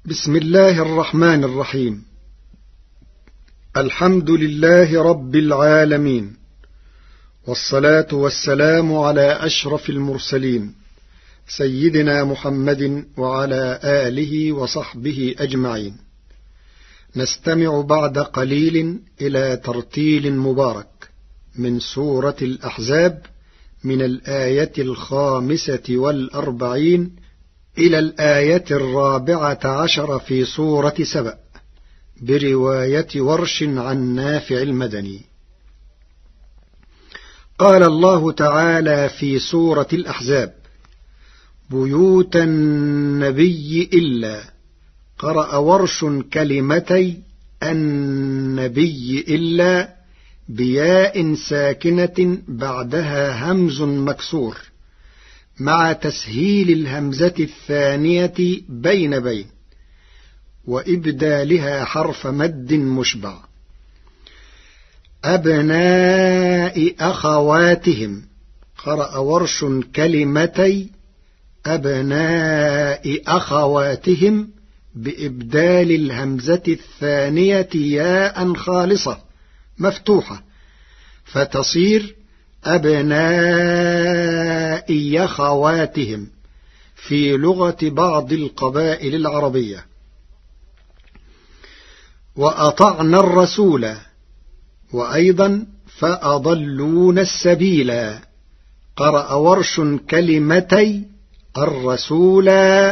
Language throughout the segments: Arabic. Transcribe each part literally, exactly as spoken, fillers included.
بسم الله الرحمن الرحيم. الحمد لله رب العالمين، والصلاة والسلام على أشرف المرسلين سيدنا محمد وعلى آله وصحبه أجمعين. نستمع بعد قليل إلى ترتيل مبارك من سورة الأحزاب من الآية الخامسة والأربعين إلى الآية الرابعة عشر في سورة سبأ برواية ورش عن نافع المدني. قال الله تعالى في سورة الأحزاب: بيوت النبي إلا. قرأ ورش كلمتي النبي إلا بياء ساكنة بعدها همز مكسور مع تسهيل الهمزة الثانية بين بين وإبدالها حرف مد مشبع. أبناء أخواتهم. قرأ ورش كلمتي أبناء أخواتهم بإبدال الهمزة الثانية ياء خالصة مفتوحة فتصير أبناء أخواتهم في لغة بعض القبائل العربية. وأطعنا الرسول. وأيضا فأضلون السبيلا. قرأ ورش كلمتي الرسول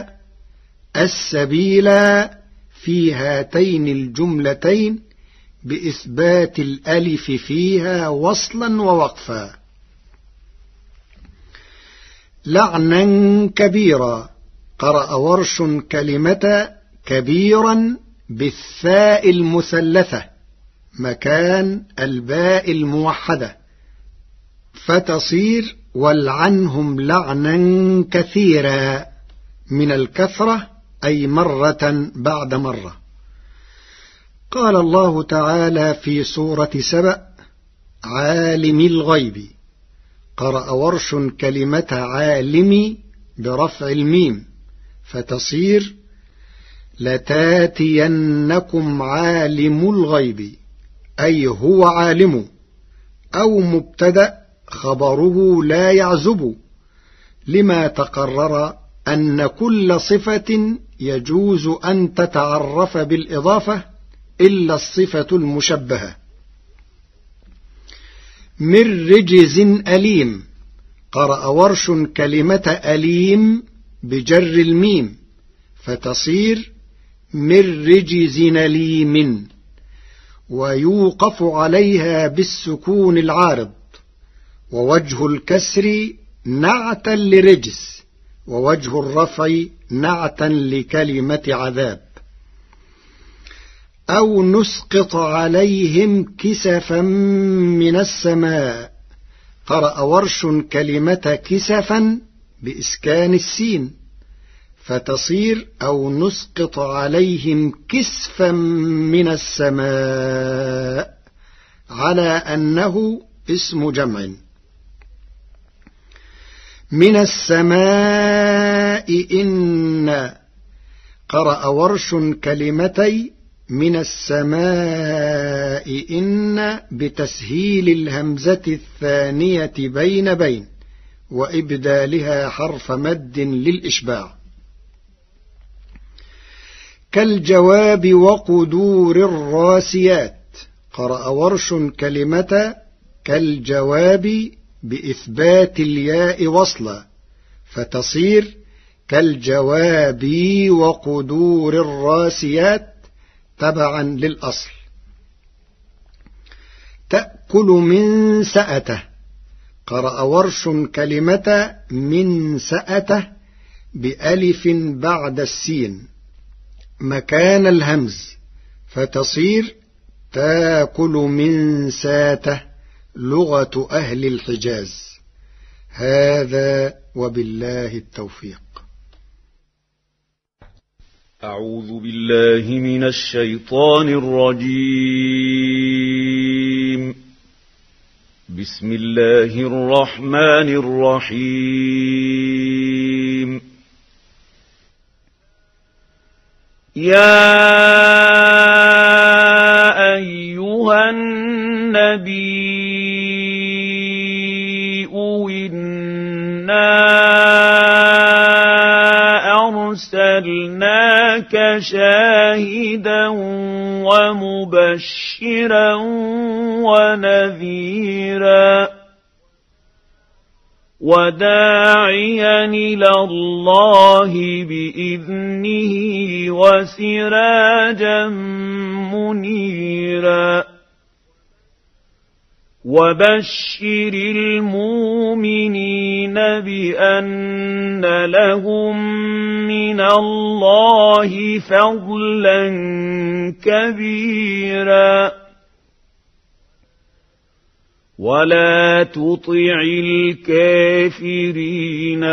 السبيلا في هاتين الجملتين بإثبات الألف فيها وصلا ووقفا. لعنا كبيرا. قرأ ورش كلمة كبيرا بالثاء المثلثة مكان الباء الموحدة فتصير والعنهم لعنا كثيرا من الكثرة أي مرة بعد مرة. قال الله تعالى في سورة سبأ: عالم الغيب. قرأ ورش كلمة عالم برفع الميم فتصير لتاتينكم عالم الغيب أي هو عالم، أو مبتدأ خبره لا يعزب لما تقرر أن كل صفة يجوز أن تتعرف بالإضافة إلا الصفة المشبهة. من رجز أليم. قرأ ورش كلمة أليم بجر الميم فتصير من رجز أليم ويوقف عليها بالسكون العارض، ووجه الكسر نعتا لرجز ووجه الرفع نعتا لكلمة عذاب. أو نسقط عليهم كسفا من السماء. قرأ ورش كلمة كسفا بإسكان السين فتصير أو نسقط عليهم كسفا من السماء على أنه اسم جمع. من السماء إن. قرأ ورش كلمتي من السماء إن بتسهيل الهمزة الثانية بين بين وإبدالها حرف مد للإشباع. كالجواب وقدور الراسيات. قرأ ورش كلمة كالجواب بإثبات الياء وصلا فتصير كالجواب وقدور الراسيات تبعا للأصل. تأكل من سأته. قرأ ورش كلمة من سأته بألف بعد السين مكان الهمز فتصير تاكل من ساته لغة أهل الحجاز. هذا وبالله التوفيق. أعوذ بالله من الشيطان الرجيم. بسم الله الرحمن الرحيم. يا أيها النبي إنا أرسلناك شاهدا ومبشرا ونذيرا وداعيا إلى الله بإذنه وسراجا منيرا وبشر المؤمنين بأن لهم من الله فضلا كبيرا ولا تطع الكافرين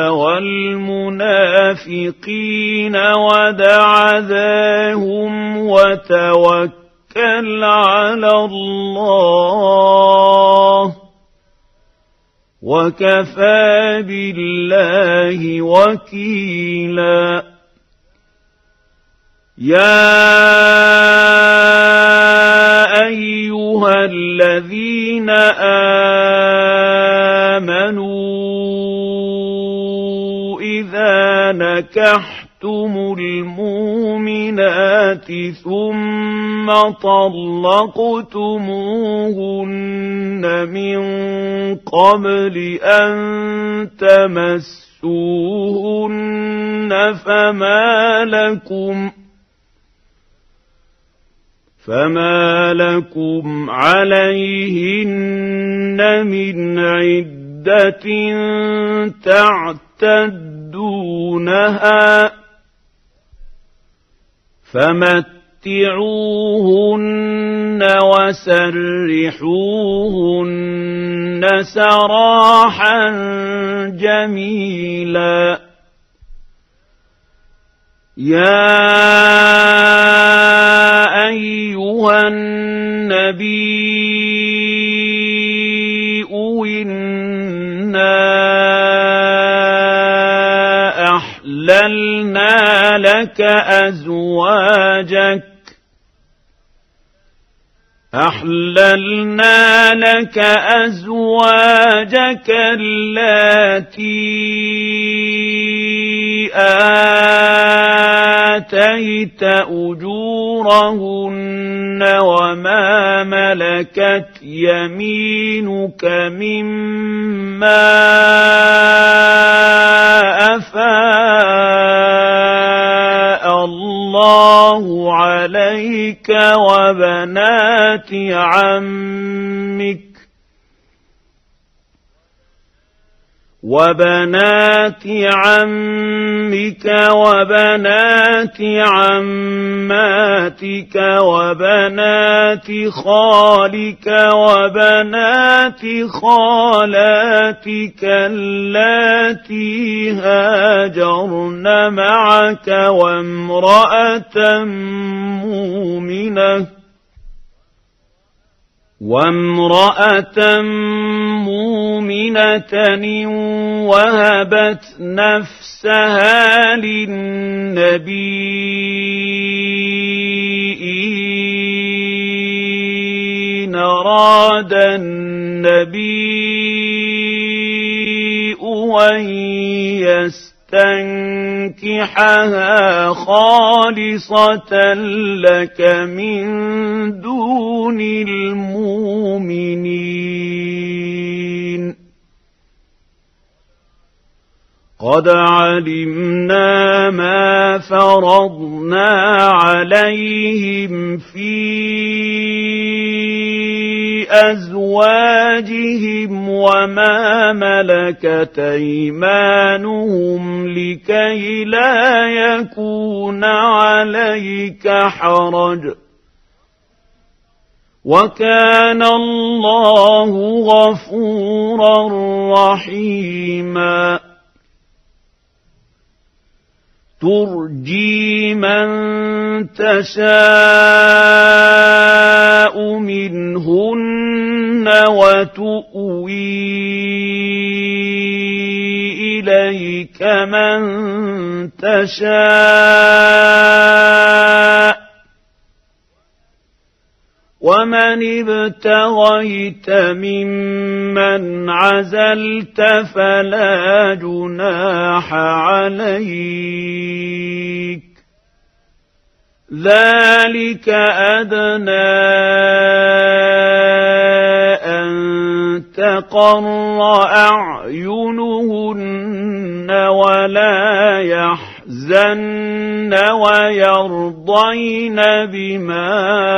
والمنافقين ودع ذاهم وتوكل على الله وكفى بالله وكيلا يا أيها الذين آمنوا إذا نكحتم المؤمنات ثم طلقتموهن من قبل أن تمسوهن فما لكم فما لكم عليهن من عدة تعتدونها فمتعوهن وسرحوهن سراحا جميلا يا أيها النبي إنا أحللنا لك أزواجك أحللنا لك أزواجك اللاتي آتيت أجورهن وما ملكت يمينك مما أفاء الله عليك وبنات عمك وبنات عمك وبنات عماتك وبنات خالك وبنات خالاتك اللاتي هاجرن معك وامرأة مؤمنة وامرأة مؤمنة وهبت نفسها للنبي إن أراد النبي أن يستنكحها خالصة لك من دون المؤمنين قد علمنا ما فرضنا عليهم في أزواجهم وما ملكت أيمانهم لكي لا يكون عليك حرج وكان الله غفورا رحيما ترجي من تشاء منهن وتؤوي إليك من تشاء ومن ابتغيت ممن عزلت فلا جناح عليك ذلك أدنى أن تقر أعينهن ولا يحزن ويرضين بما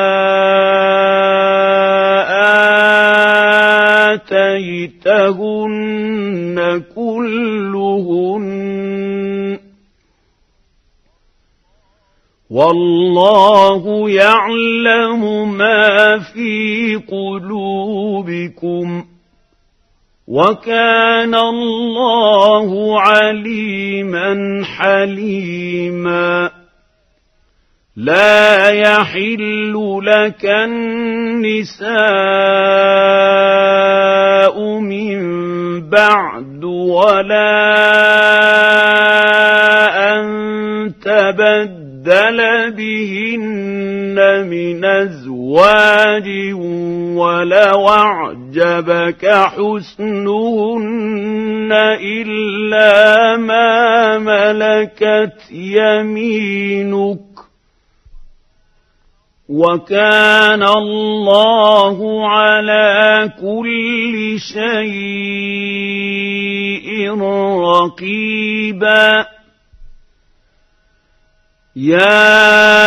آتيتهن كلهن والله يعلم ما في قلوبكم وكان الله عليما حليما لا يحل لك النساء من بعد ولا أن تبدل بهن من أزواج ولو أعجبك حسنهن إلا ما ملكت يمينك وكان الله على كل شيء رقيبا يا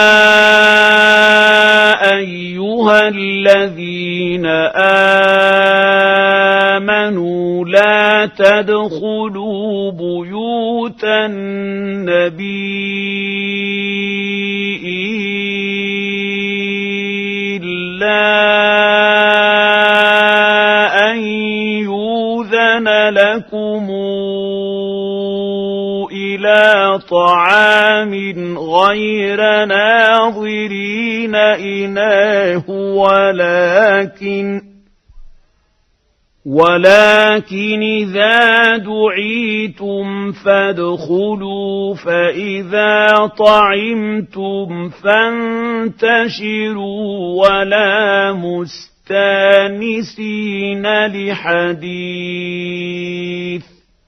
أيها الذين آمنوا لا تدخلوا بيوت النبي إلا أن يؤذن لكم إلى طعام غير ناظرين إناه ولكن ولكن إذا دعيتم فادخلوا فإذا طعمتم فانتشروا ولا مستانسين لحديث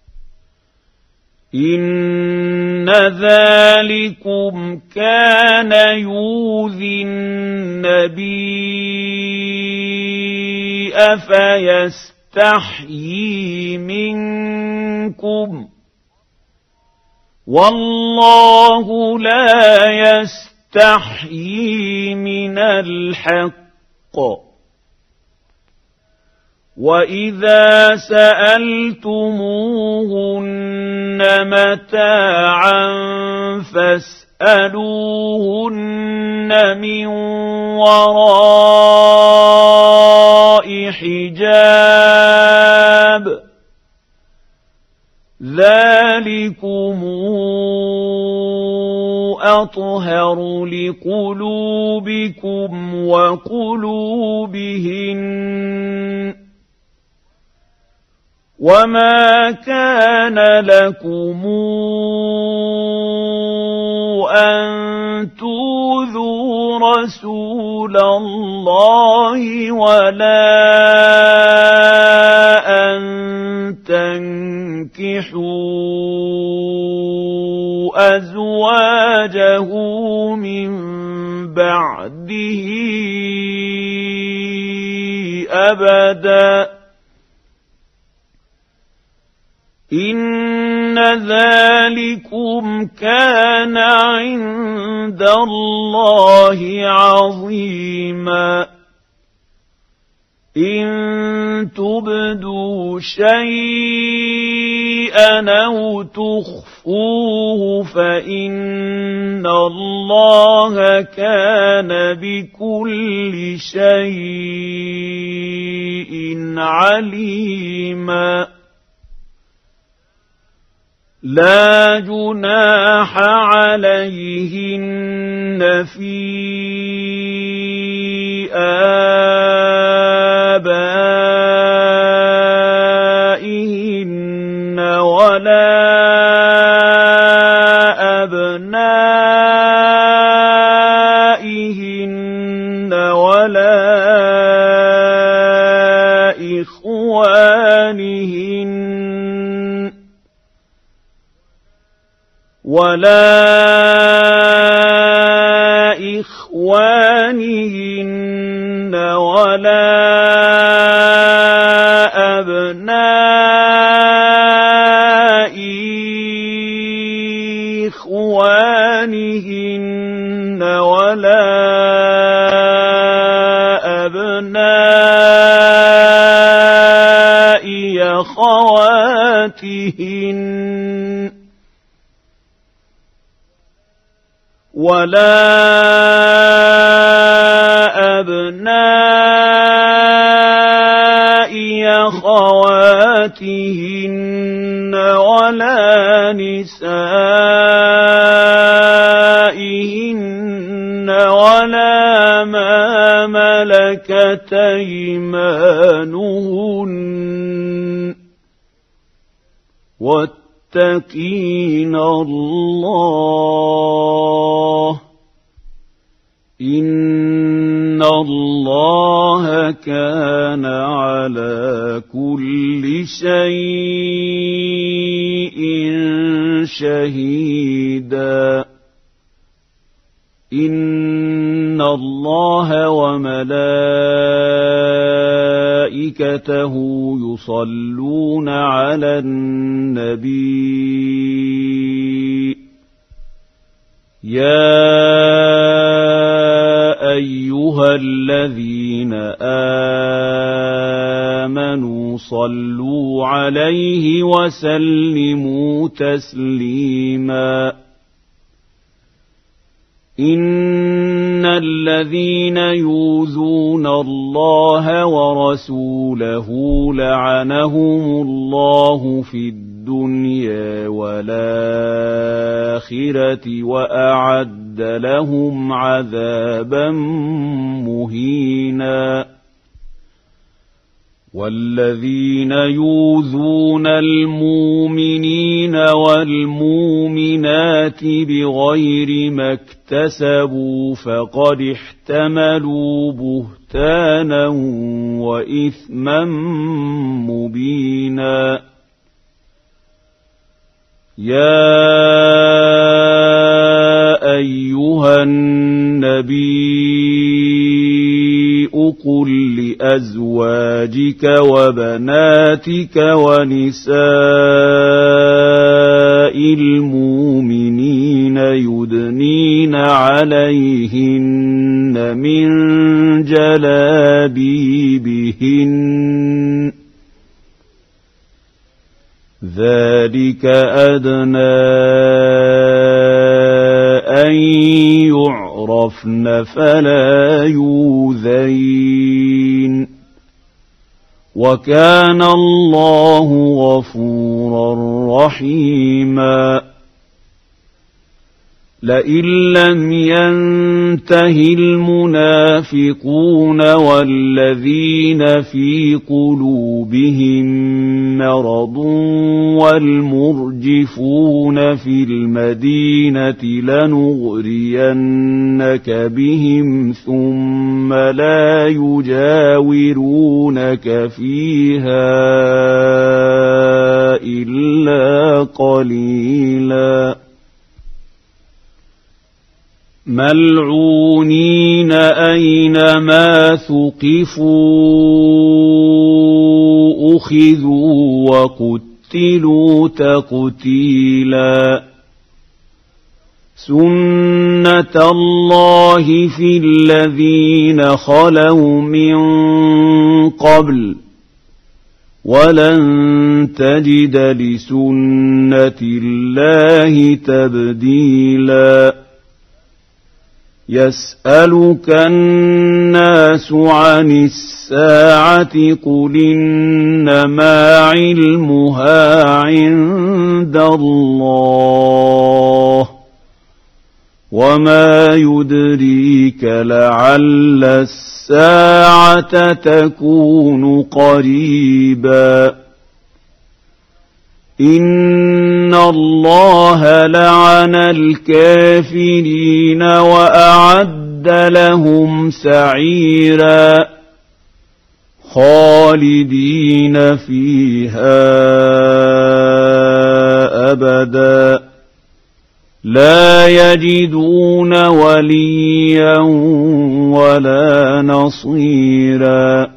إن ذلكم كان يؤذي النبي فيستحيي منكم والله لا يستحيي من الحق وإذا سألتموهن متاعا فاسألوهن من وراء حجاب ذلكم أطهر لقلوبكم وقلوبهن وما كان لكم أن تؤذوا رسول الله ولا أن تنكحوا أزواجه من بعده أبداً إن ذلكم كان عند الله عظيما إن تبدوا شيئا أو تخفوه فإن الله كان بكل شيء عليما لا جناح عليهن في آبائهن ولا أبنائهن ولا ولا إخوانهن ولا أبناء إخوانهن ولا أبناء أخواتهن ولا أبناء أخواتهن ولا نسائهن ولا ما ملكت أيمانهن واتقين الله إن الله كان على كل شيء شهيدا إن الله وملائكته يصلون على النبي يا أيها الذين آمنوا صلوا عليه وسلموا تسليما إن الذين يؤذون الله ورسوله لعنهم الله في الدنيا والآخرة وأعد لهم عذابا مهينا والذين يؤذون المؤمنين والمؤمنات بغير ما اكتسبوا فقد احتملوا بهتانا وإثما مبينا يا أيها النبي قل لأزواجك وبناتك ونساء المؤمنين يدنين عليهن من جلابيبهن ذلك أدنى أن يعرفن فلا يؤذين وكان الله غفورا رحيما لئن لم ينته المنافقون والذين في قلوبهم مرض والمرجفون في المدينة لنغرينك بهم ثم لا يجاورونك فيها إلا قليلا ملعونين أينما ثقفوا أخذوا وقتلوا تقتيلا سنة الله في الذين خلوا من قبل ولن تجد لسنة الله تبديلا يسألك الناس عن الساعة قل إنما علمها عند الله وما يدريك لعل الساعة تكون قريبا إن الله لعن الكافرين وأعد لهم سعيرا خالدين فيها أبدا لا يجدون وليا ولا نصيرا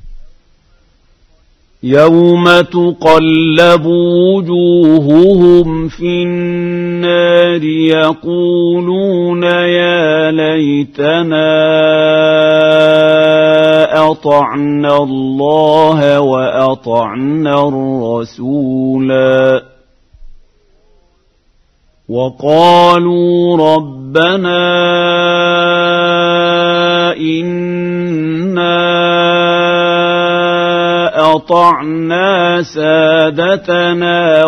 يوم تقلب وجوههم في النار يقولون يا ليتنا أطعنا الله وأطعنا الرسولا وقالوا ربنا إنا أطعنا سادتنا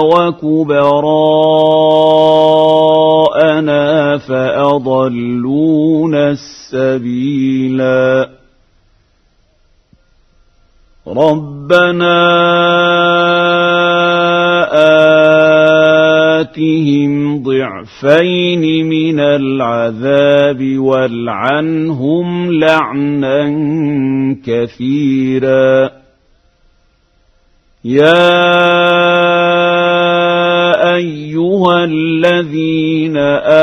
وكبراءنا فأضلونا السبيلا ربنا آتهم ضعفين من العذاب والعنهم لعنا كثيرا يا أيها الذين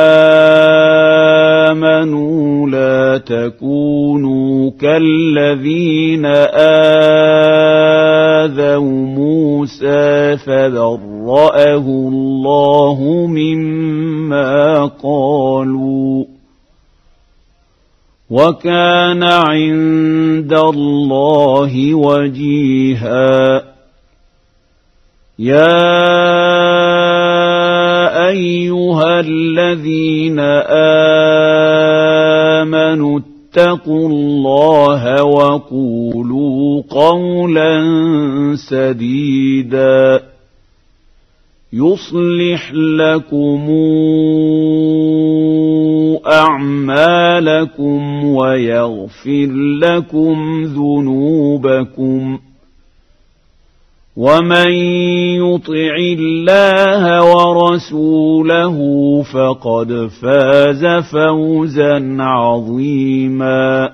آمنوا لا تكونوا كالذين آذوا موسى فبرأه الله مما قالوا وكان عند الله وجيها يا أيها الذين آمنوا اتقوا الله وقولوا قولا سديدا يصلح لكم أعمالكم ويغفر لكم ذنوبكم ومن يطع الله ورسوله فقد فاز فوزا عظيما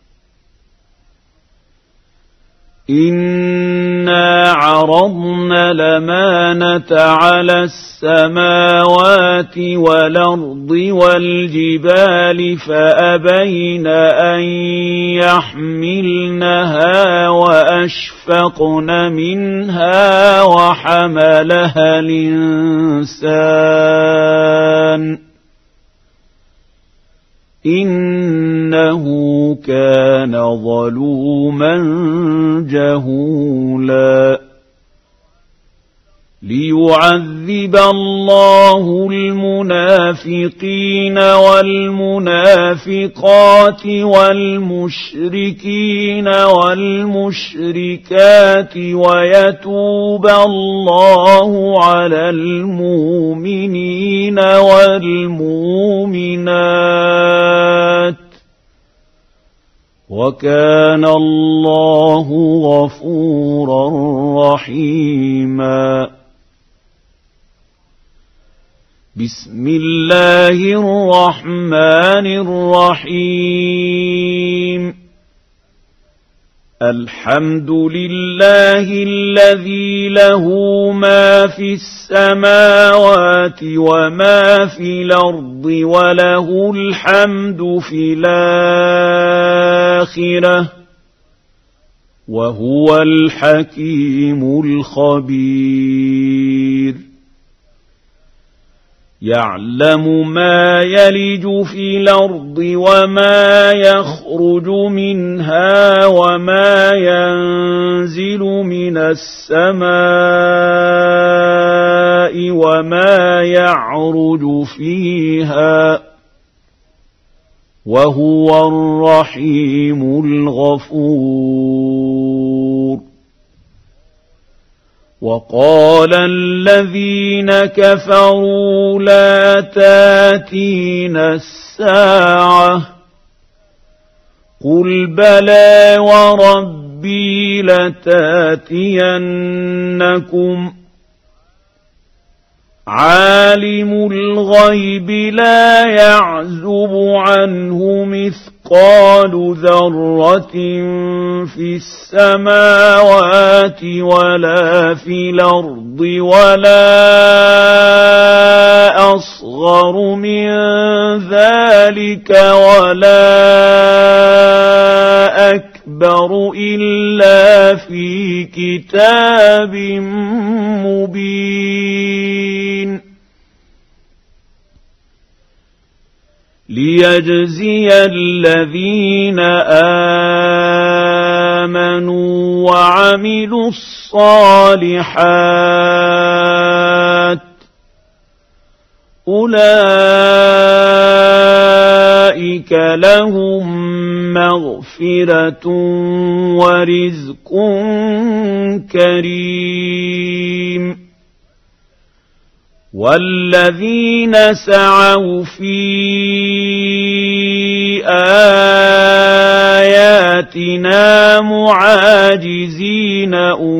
إنا عرضنا الأمانة على السماوات والأرض والجبال فأبين أن يحملنها وأشفقن منها وحملها الإنسان إنه كان ظلوما جهولا ليعذب الله المنافقين والمنافقات والمشركين والمشركات ويتوب الله على المؤمنين والمؤمنات وكان الله غفورا رحيما بسم الله الرحمن الرحيم الحمد لله الذي له ما في السماوات وما في الأرض وله الحمد في الآخرة وهو الحكيم الخبير يعلم ما يلج في الأرض وما يخرج منها وما ينزل من السماء وما يعرج فيها وهو الرحيم الغفور وقال الذين كفروا لا تاتينا الساعة قل بلى وربي لتاتينكم عالم الغيب لا يعزب عنه مثقال ذرة في السماوات ولا في الأرض ولا أصغر من ذلك ولا أكبر إلا في كتاب مبين ليجزي الذين آمنوا وعملوا الصالحات أولئك لهم مغفرة ورزق كريم والذين سعوا في آياتنا معاجزين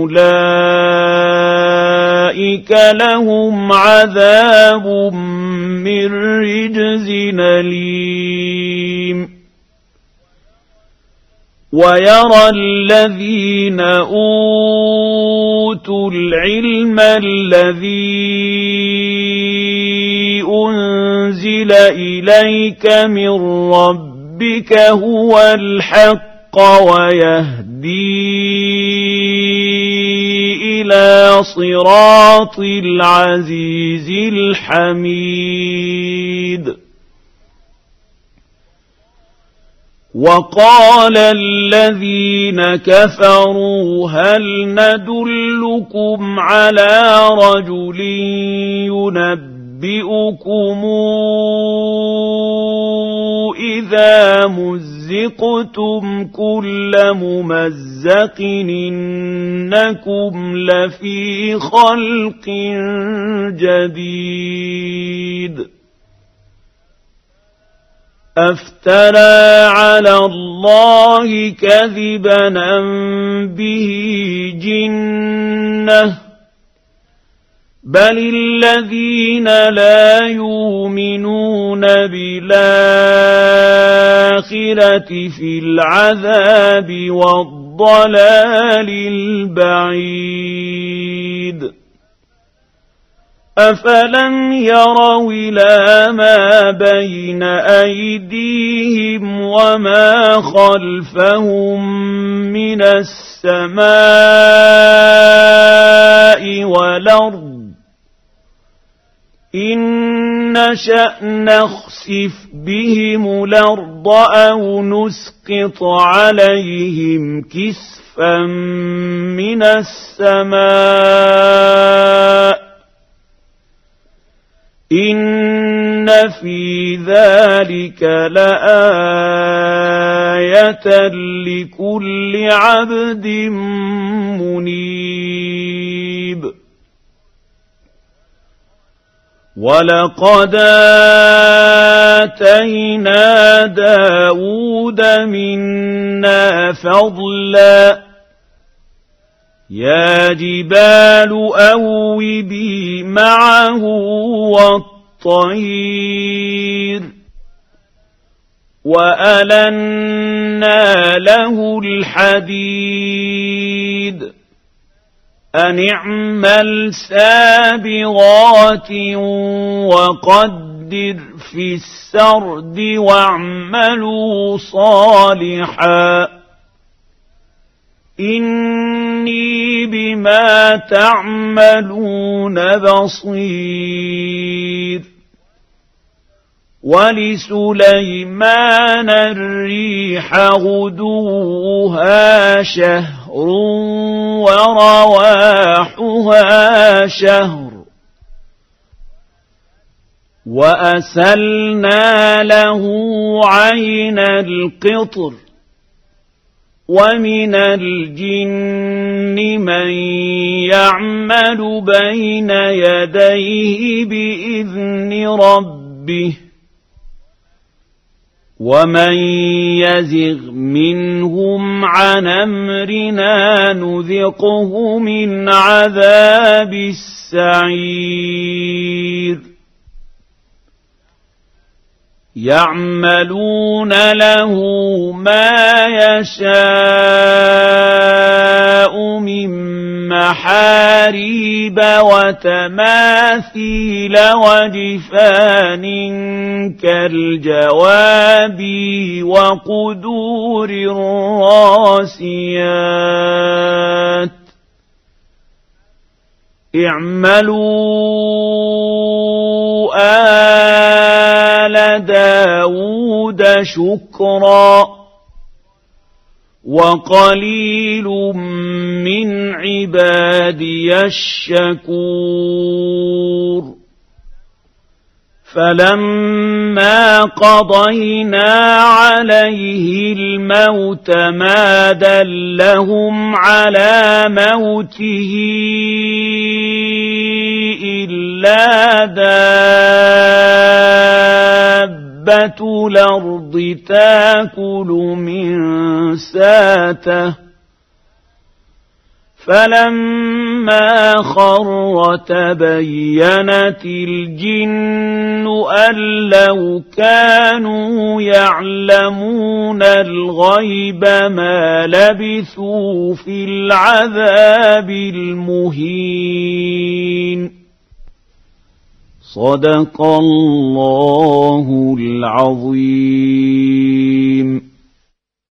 أولئك لهم عذاب من رجز أليم ويرى الذين أوتوا العلم الذي أنزل إليك من ربك هو الحق ويهدي إلى صراط العزيز الحميد وقال الذين كفروا هل ندلكم على رجل ينبئكم إذا مزقتم كل ممزق إنكم لفي خلق جديد أفترى على الله كذبا أم به جنة بل الذين لا يؤمنون بالآخرة في العذاب والضلال البعيد أفلم يروا إلى ما بين أيديهم وما خلفهم من السماء والأرض إن نشأ نخسف بهم الأرض أو نسقط عليهم كسفا من السماء إن في ذلك لآية لكل عبد منيب ولقد آتينا داود منا فضلا يا جبال أوبي معه والطير وألنا له الحديد أن اعمل سابغات وقدر في السرد واعملوا صالحا إني بما تعملون بصير ولسليمان الريح غدوها شهر ورواحها شهر وأسلنا له عين القطر ومن الجن من يعمل بين يديه بإذن ربه ومن يزغ منهم عن أمرنا نذقه من عذاب السعير يعملون له ما يشاء من محاريب وتماثيل وجفان كالجواب وقدور الراسيات اعملوا آل داود شكرا وقليل من عبادي الشكور فلما قضينا عليه الموت ما دلهم على موته إلا دابة الأرض تاكل من ساته فلما خر تبينت الجن أن لو كانوا يعلمون الغيب ما لبثوا في العذاب المهين صدق الله العظيم.